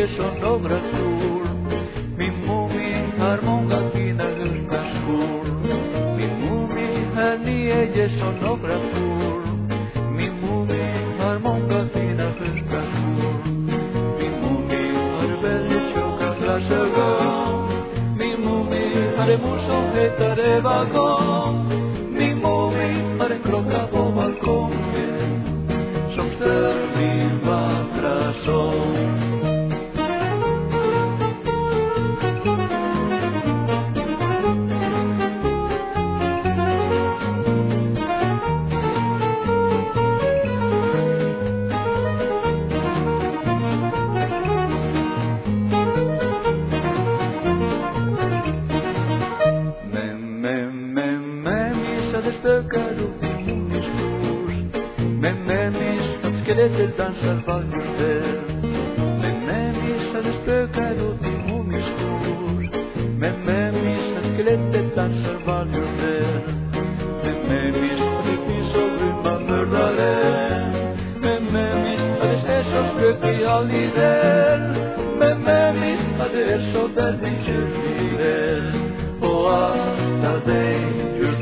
sonografur min mumi harmonga fina luskaskur min mumi harnie sonografur min mumi harmonga fina luskaskur min mumi har väldigt tjocka glasögon min mumi har en mor som heter Eva Gång min mumi har en klocka på balkongen som stör min vackra sång. Spökar upp i mummins bord men memis att skelettet dansar vackert där men memis att spökar upp i mummins bord men memis att skelettet dansar vackert där men memis att det finns så grymma mördare men memis att det är så spökig aldrig där men memis att det är så där vi kör vid och allt av dig